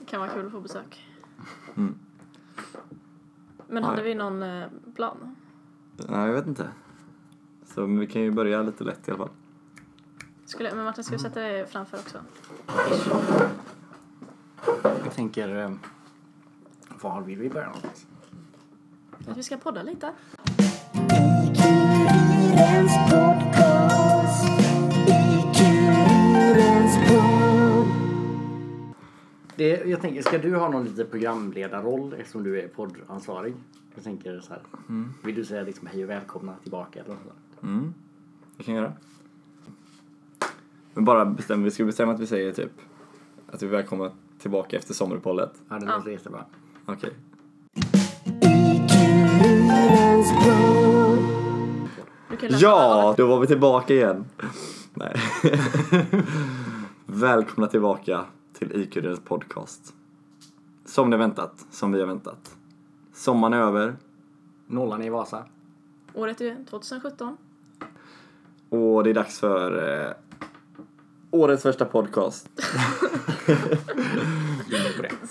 kan vara kul att få besök. Men Ja. hade vi någon plan? Nej, jag vet inte. Så men vi kan ju börja lite lätt i alla fall. Men Martin, ska vi sätta det framför också? Jag tänker, var vill vi börja någonstans? Att vi ska podda lite. Jag tänker, ska du ha någon lite programledarroll eftersom du är poddansvarig? Jag tänker så här. Vill du säga liksom hej och välkomna tillbaka eller något sånt? Det kan jag göra. Men bara vi ska bestämma att vi säger typ att vi är välkomna tillbaka efter sommaruppehållet. Ja, det låter jättebra. Okej. Ja, då var vi tillbaka igen. Nej. Välkomna tillbaka till IQ-dens podcast. Som ni väntat, som vi har väntat. Sommaren är över. Nollan är i Vasa. Året är 2017. Och det är dags för årets första podcast. På det.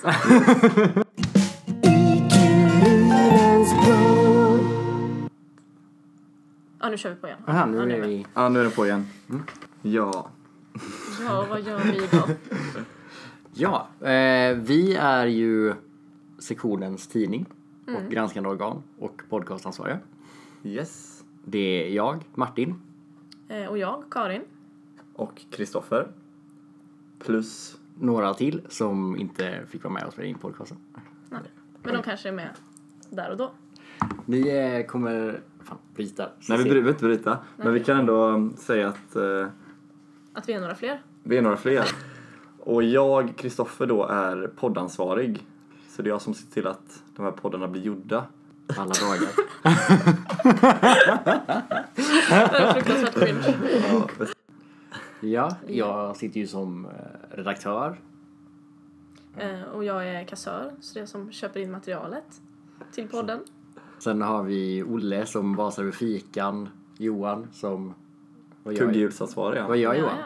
Ja, nu kör vi på igen. Aha, nu är vi... Ja, nu är det på igen. Ja. Ja, vad gör vi då? Ja, vi är ju sektionens tidning och granskande organ och podcastansvariga. Yes. Det är jag, Martin. Och jag, Karin. Och Kristoffer. Plus Några till som inte fick vara med och spela in podcasten. Nej. Men de kanske är med där och då. Vi kommer... Fan, bryta. Nej, vi behöver inte bryta. Men vi kan ändå säga att Att vi är några fler. vi är några fler. Och jag, Kristoffer, då är poddansvarig. Så det är jag som ser till att de här poddarna blir gjorda. Alla dagar. Det är fruktansvärt cringe. Ja, jag sitter ju som redaktör. Och jag är kassör. Så det är som köper in materialet till podden. Sen har vi Olle som basar över fikan. Johan som... Kugghjulsansvarig, Vad gör Johan?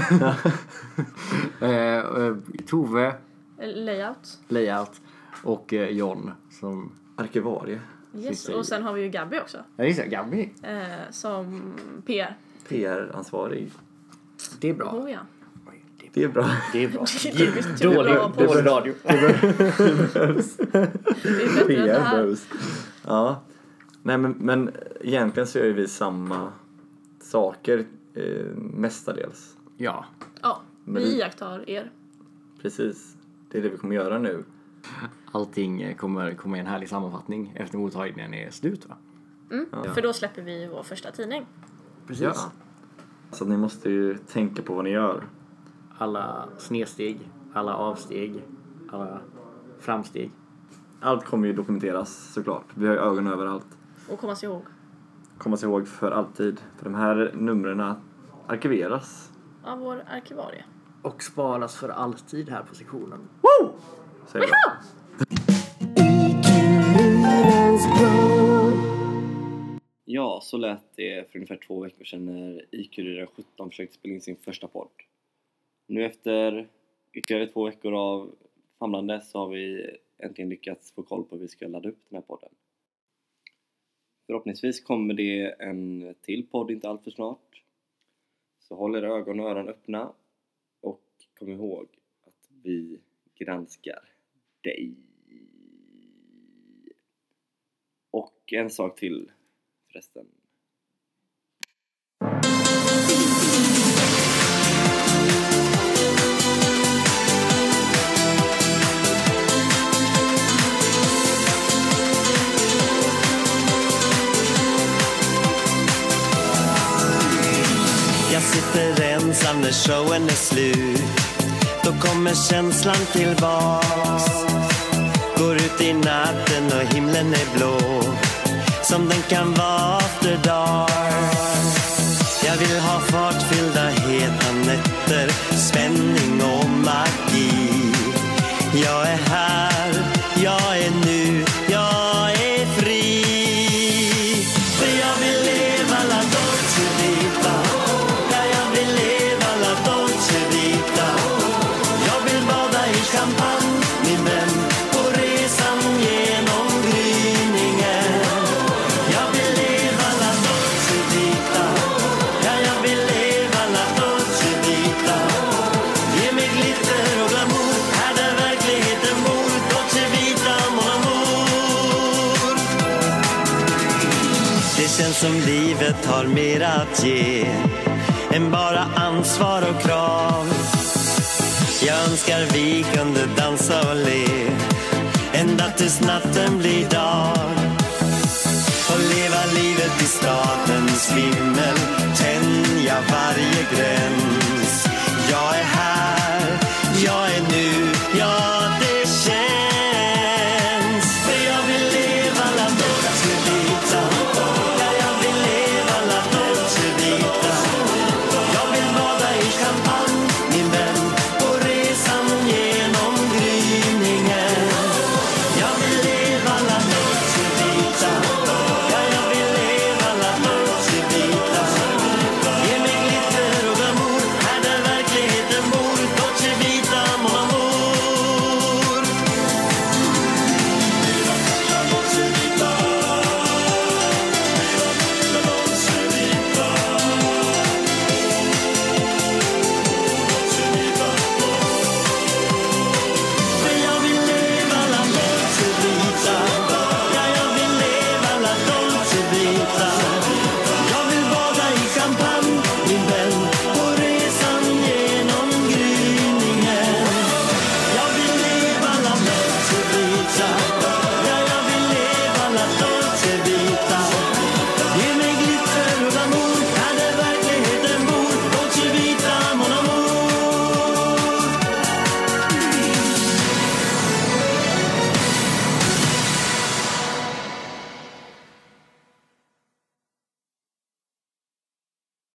Tove. Layout. Och John som... Arkivarie. Yes, och sen har vi ju Gabby också. Ja, just det, Gabby. Som PR. PR-ansvarig. Det är bra. Oh, ja. Det är bra. Det är bra. Det är bra på radio. Det är bättre än det här. PR ja. Nej, men egentligen så gör vi samma saker mestadels. Ja. Ja, Men vi iakttar er. Precis. Det är det vi kommer göra nu. Allting kommer i en härlig sammanfattning efter mottagningen är slut, va? Ja. För då släpper vi vår första tidning. Precis. Ja. Så ni måste ju tänka på vad ni gör. Alla snedsteg, alla avsteg, alla framsteg. Allt kommer ju dokumenteras såklart. Vi har ju ögon överallt. Och komma sig ihåg. Komma sig ihåg för alltid. För de här numren arkiveras. Av vår arkivarie. Och sparas för alltid här på sektionen. Woo! Säger jag. Ja, så lät det för ungefär 2 veckor sedan när IQ 17 försökte spela in sin första podd. Nu efter ytterligare 2 veckor av famlande så har vi äntligen lyckats få koll på hur vi ska ladda upp den här podden. Förhoppningsvis kommer det en till podd inte allt för snart. Så håll era ögon och öron öppna och kom ihåg att vi granskar dig. Och en sak till förresten. Jag sitter ensam när showen är slut. Då kommer känslan tillbaks. Går ut i natten och himlen är blå, som den kan vara efter dark. Jag vill ha fartfyllda heta nätter, spänning och magi. Jag är här, jag är nu, jag är fri. För jag vill leva la dolce vita. Ja, jag vill leva la dolce vita. Jag vill bada i champagne känns som livet har mer att ge än bara ansvar och krav. Jag önskar vi kunde dansa och le ända tills natten blir dag. Och leva livet i stadens vimmel, tänja varje gräns. Jag är här, jag är nu, ja det känns. För jag vill leva la dolce vita. Ja, jag vill leva la dolce vita. Jag vill bada i champagne, min vän, på resan genom gryningen. Jag vill leva la dolce vita. Ja, jag vill leva la dolce vita. Ge mig glitter och glamour, här där verkligheten bor. Dolce vita, mon amour. Dolce vita. Dolce vita. För jag vill leva la dolce vita. Ja, jag vill leva la dolce vita. Jag vill bada i champagne, min vän, på resan genom gryningen. Jag vill leva la dolce vita.